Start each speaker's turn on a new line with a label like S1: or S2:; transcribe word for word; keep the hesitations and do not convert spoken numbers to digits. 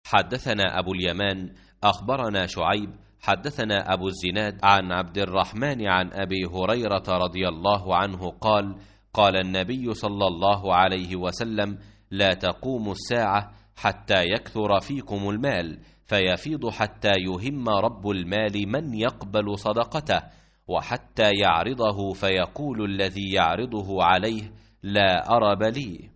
S1: حدثنا أبو اليمان أخبرنا شعيب حدثنا أبو الزناد عن عبد الرحمن عن أبي هريرة رضي الله عنه قال قال النبي صلى الله عليه وسلم: لا تقوم الساعة حتى يكثر فيكم المال، فيفيض حتى يهم رب المال من يقبل صدقته، وحتى يعرضه فيقول الذي يعرضه عليه: لا أرب لي.